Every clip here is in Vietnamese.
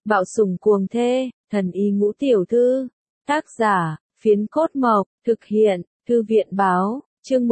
Bạo sủng cuồng thê, thần y ngũ tiểu thư. Tác giả, Phiến Cốt Mộc, thực hiện, Thư viện báo, chương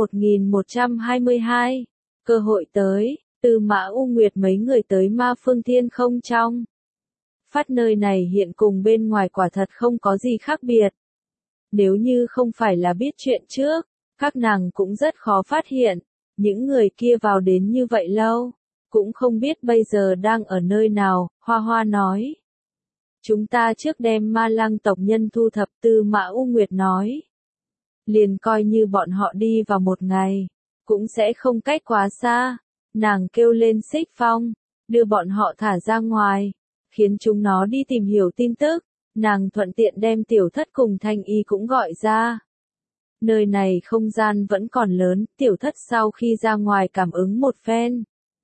1122. Cơ hội tới, Tư Mã U Nguyệt mấy người tới Ma Phương Thiên Không trong. Phát nơi này hiện cùng bên ngoài quả thật không có gì khác biệt. Nếu như không phải là biết chuyện trước, các nàng cũng rất khó phát hiện, những người kia vào đến như vậy lâu, cũng không biết bây giờ đang ở nơi nào, Hoa Hoa nói. Chúng ta trước đem Ma Lăng tộc nhân thu thập, Tư Mã U Nguyệt nói. Liền coi như bọn họ đi vào một ngày, cũng sẽ không cách quá xa. Nàng kêu lên Xích Phong, đưa bọn họ thả ra ngoài, khiến chúng nó đi tìm hiểu tin tức. Nàng thuận tiện đem Tiểu Thất cùng Thanh Y cũng gọi ra. Nơi này không gian vẫn còn lớn, Tiểu Thất sau khi ra ngoài cảm ứng một phen.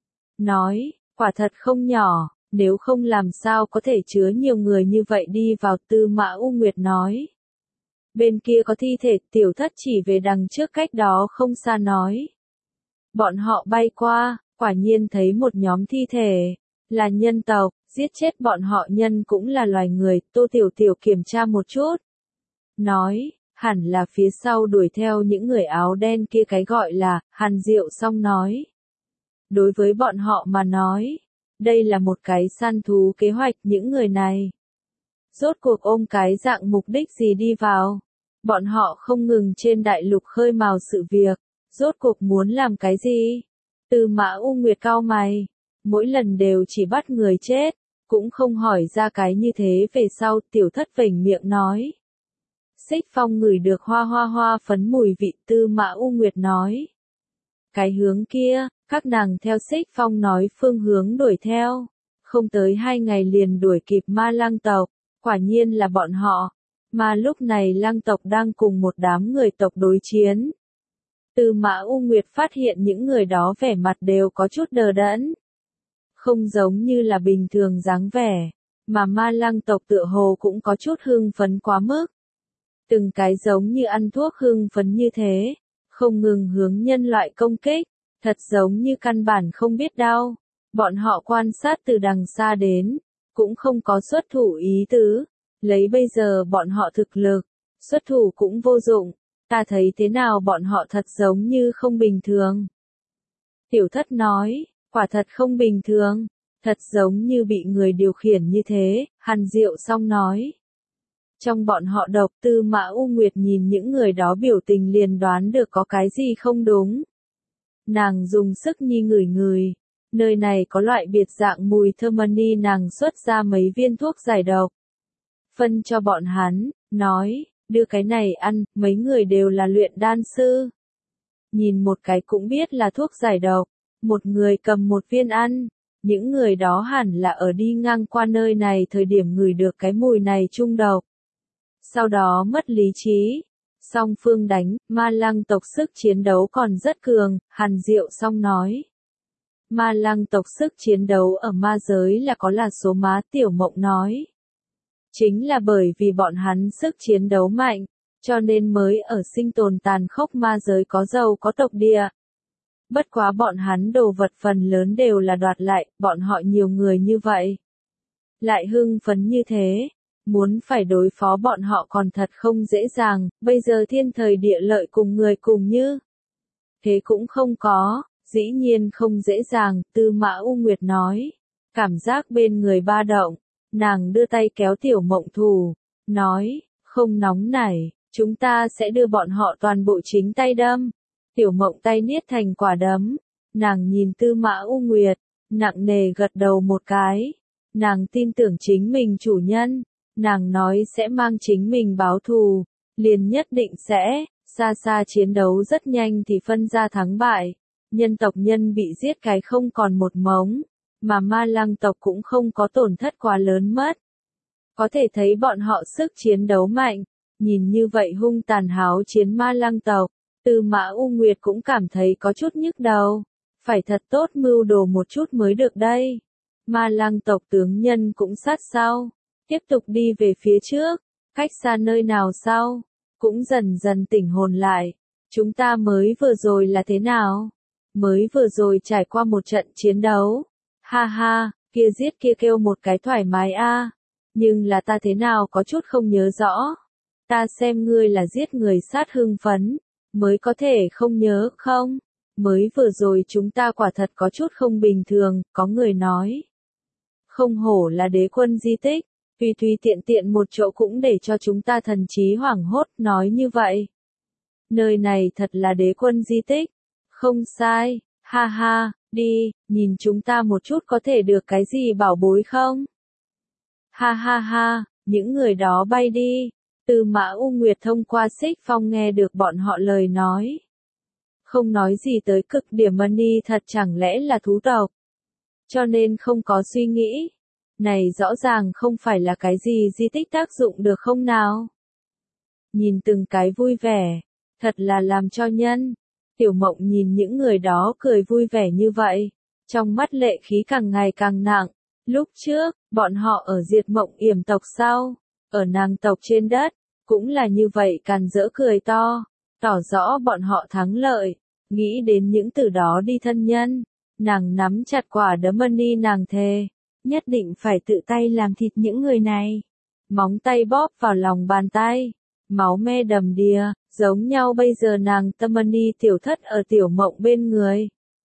Nói, quả thật không nhỏ, nếu không làm sao có thể chứa nhiều người như vậy đi vào, Tư Mã U Nguyệt nói. Bên kia có thi thể, Tiểu Thất chỉ về đằng trước cách đó không xa nói. Bọn họ bay qua, quả nhiên thấy một nhóm thi thể, là nhân tộc, giết chết bọn họ nhân cũng là loài người, Tô Tiểu Tiểu kiểm tra một chút. Nói, hẳn là phía sau đuổi theo những người áo đen kia, cái gọi là, Hàn Diệu Song nói. Đối với bọn họ mà nói, đây là một cái săn thú kế hoạch, những người này. Rốt cuộc ôm cái dạng mục đích gì đi vào? Bọn họ không ngừng trên đại lục khơi mào sự việc, rốt cuộc muốn làm cái gì? Tư Mã U Nguyệt cau mày, mỗi lần đều chỉ bắt người chết, cũng không hỏi ra cái như thế về sau, Tiểu Thất vểnh miệng nói. Xích Phong ngửi được hoa phấn mùi vị, Tư Mã U Nguyệt nói. Cái hướng kia, các nàng theo Xích Phong nói phương hướng đuổi theo, không tới 2 ngày liền đuổi kịp Ma Lăng tộc, quả nhiên là bọn họ, mà lúc này Lăng tộc đang cùng một đám người tộc đối chiến. Tư Mã U Nguyệt phát hiện những người đó vẻ mặt đều có chút đờ đẫn, không giống như là bình thường dáng vẻ, mà Ma Lăng tộc tựa hồ cũng có chút hưng phấn quá mức. Từng cái giống như ăn thuốc hưng phấn như thế, không ngừng hướng nhân loại công kích, thật giống như căn bản không biết đau. Bọn họ quan sát từ đằng xa đến, cũng không có xuất thủ ý tứ, lấy bây giờ bọn họ thực lực, xuất thủ cũng vô dụng, ta thấy thế nào bọn họ thật giống như không bình thường. Tiểu Thất nói, quả thật không bình thường, thật giống như bị người điều khiển như thế, Hàn Diệu Song nói. Trong bọn họ độc, Tư Mã U Nguyệt nhìn những người đó biểu tình liền đoán được có cái gì không đúng. Nàng dùng sức nhi ngửi, nơi này có loại biệt dạng mùi thơm ni, nàng xuất ra mấy viên thuốc giải độc. Phân cho bọn hắn, nói, đưa cái này ăn, mấy người đều là luyện đan sư. Nhìn một cái cũng biết là thuốc giải độc, một người cầm một viên ăn, những người đó hẳn là ở đi ngang qua nơi này thời điểm ngửi được cái mùi này trung độc. Sau đó mất lý trí, song phương đánh, Ma Lăng tộc sức chiến đấu còn rất cường, Hàn Diệu Song nói. Ma Lăng tộc sức chiến đấu ở ma giới là có là số má, Tiểu Mộng nói. Chính là bởi vì bọn hắn sức chiến đấu mạnh, cho nên mới ở sinh tồn tàn khốc ma giới có giàu có tộc địa. Bất quá bọn hắn đồ vật phần lớn đều là đoạt lại, bọn họ nhiều người như vậy. Lại hưng phấn như thế. Muốn phải đối phó bọn họ còn thật không dễ dàng, bây giờ thiên thời địa lợi cùng người cùng như. Thế cũng không có, dĩ nhiên không dễ dàng, Tư Mã U Nguyệt nói. Cảm giác bên người ba động, nàng đưa tay kéo Tiểu Mộng thủ, nói, không nóng nảy, chúng ta sẽ đưa bọn họ toàn bộ chính tay đâm. Tiểu Mộng tay niết thành quả đấm, nàng nhìn Tư Mã U Nguyệt, nặng nề gật đầu một cái. Nàng tin tưởng chính mình chủ nhân. Nàng nói sẽ mang chính mình báo thù, liền nhất định sẽ, xa xa chiến đấu rất nhanh thì phân ra thắng bại, nhân tộc nhân bị giết cái không còn một mống, mà Ma Lăng tộc cũng không có tổn thất quá lớn mất. Có thể thấy bọn họ sức chiến đấu mạnh, nhìn như vậy hung tàn háo chiến Ma Lăng tộc, Tư Mã U Nguyệt cũng cảm thấy có chút nhức đầu, phải thật tốt mưu đồ một chút mới được đây. Ma Lăng tộc tướng nhân cũng sát sao. Tiếp tục đi về phía trước, cách xa nơi nào sau, cũng dần dần tỉnh hồn lại. Chúng ta mới vừa rồi là thế nào? Mới vừa rồi trải qua một trận chiến đấu. Ha ha, kia giết kia kêu một cái thoải mái a. Nhưng là ta thế nào có chút không nhớ rõ. Ta xem ngươi là giết người sát hưng phấn, mới có thể không nhớ không? Mới vừa rồi chúng ta quả thật có chút không bình thường, có người nói. Không hổ là đế quân di tích, tùy tùy tiện tiện một chỗ cũng để cho chúng ta thần trí hoảng hốt, nói như vậy. Nơi này thật là đế quân di tích. Không sai, ha ha, đi, nhìn chúng ta một chút có thể được cái gì bảo bối không? Ha ha ha, những người đó bay đi. Tư Mã U Nguyệt thông qua xích phong nghe được bọn họ lời nói. Không nói gì tới cực điểm money thật chẳng lẽ là thú tộc. Cho nên không có suy nghĩ. Này rõ ràng không phải là cái gì di tích tác dụng được không nào? Nhìn từng cái vui vẻ, thật là làm cho nhân. Tiểu Mộng nhìn những người đó cười vui vẻ như vậy, trong mắt lệ khí càng ngày càng nặng. Lúc trước, bọn họ ở diệt Mộng Yểm tộc sau, ở nàng tộc trên đất, cũng là như vậy càn rỡ cười to, tỏ rõ bọn họ thắng lợi, nghĩ đến những từ đó đi thân nhân. Nàng nắm chặt quả đấm money nàng thề, nhất định phải tự tay làm thịt những người này. Móng tay bóp vào lòng bàn tay, máu me đầm đìa, giống nhau bây giờ nàng tâm money tiểu thất ở Tiểu Mộng bên người.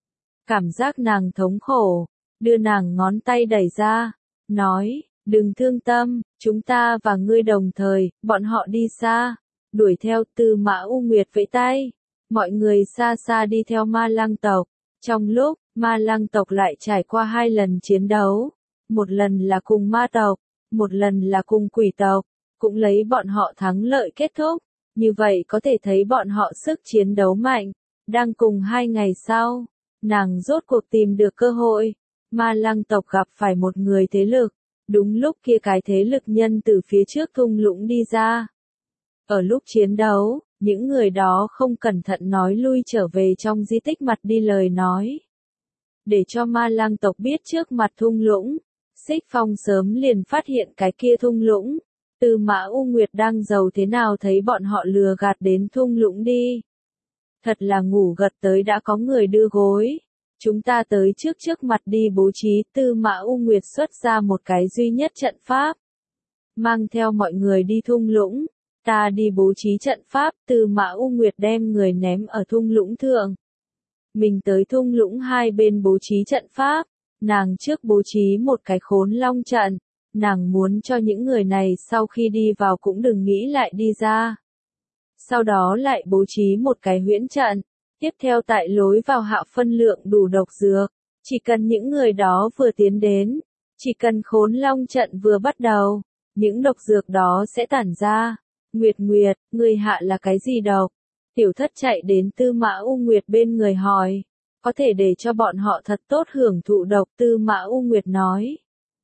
Cảm giác nàng thống khổ, đưa nàng ngón tay đẩy ra, nói, đừng thương tâm, chúng ta và ngươi đồng thời, bọn họ đi xa, đuổi theo. Tư Mã U Nguyệt vẫy tay, mọi người xa xa đi theo Ma Lăng tộc. Trong lúc, Ma Lăng tộc lại trải qua 2 lần chiến đấu, một lần là cùng ma tộc, một lần là cùng quỷ tộc, cũng lấy bọn họ thắng lợi kết thúc. Như vậy có thể thấy bọn họ sức chiến đấu mạnh. Đang cùng 2 ngày sau, nàng rốt cuộc tìm được cơ hội. Ma Lăng tộc gặp phải một người thế lực. Đúng lúc kia cái thế lực nhân từ phía trước thung lũng đi ra. Ở lúc chiến đấu, những người đó không cẩn thận nói lui trở về trong di tích mặt đi lời nói. Để cho Ma Lăng tộc biết trước mặt thung lũng, Xích Phong sớm liền phát hiện cái kia thung lũng. Tư Mã U Nguyệt đang giàu thế nào thấy bọn họ lừa gạt đến thung lũng đi. Thật là ngủ gật tới đã có người đưa gối. Chúng ta tới trước mặt đi bố trí. Tư Mã U Nguyệt xuất ra một cái duy nhất trận pháp. Mang theo mọi người đi thung lũng. Ta đi bố trí trận pháp. Tư Mã U Nguyệt đem người ném ở thung lũng thượng. Mình tới thung lũng hai bên bố trí trận pháp. Nàng trước bố trí một cái khốn long trận. Nàng muốn cho những người này sau khi đi vào cũng đừng nghĩ lại đi ra. Sau đó lại bố trí một cái huyễn trận. Tiếp theo tại lối vào hạ phân lượng đủ độc dược. Chỉ cần những người đó vừa tiến đến. Chỉ cần khốn long trận vừa bắt đầu. Những độc dược đó sẽ tản ra. Nguyệt Nguyệt, người hạ là cái gì độc? Tiểu thất chạy đến Tư Mã U Nguyệt bên người hỏi. Có thể để cho bọn họ thật tốt hưởng thụ độc. Tư Mã U Nguyệt nói.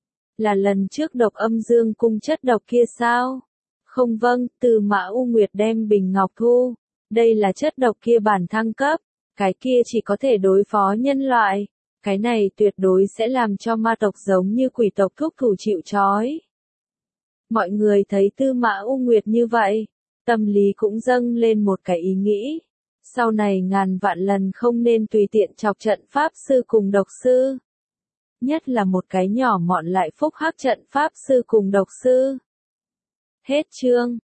Là lần trước độc âm dương cung chất độc kia sao? Không vâng, Tư Mã U Nguyệt đem bình ngọc thu. Đây là chất độc kia bản thăng cấp. Cái kia chỉ có thể đối phó nhân loại. Cái này tuyệt đối sẽ làm cho ma tộc giống như quỷ tộc thúc thủ chịu trói. Mọi người thấy Tư Mã U Nguyệt như vậy. Tâm lý cũng dâng lên một cái ý nghĩ. Sau này ngàn vạn lần không nên tùy tiện chọc trận pháp sư cùng độc sư. Nhất là một cái nhỏ mọn lại phúc hắc trận pháp sư cùng độc sư. Hết chương.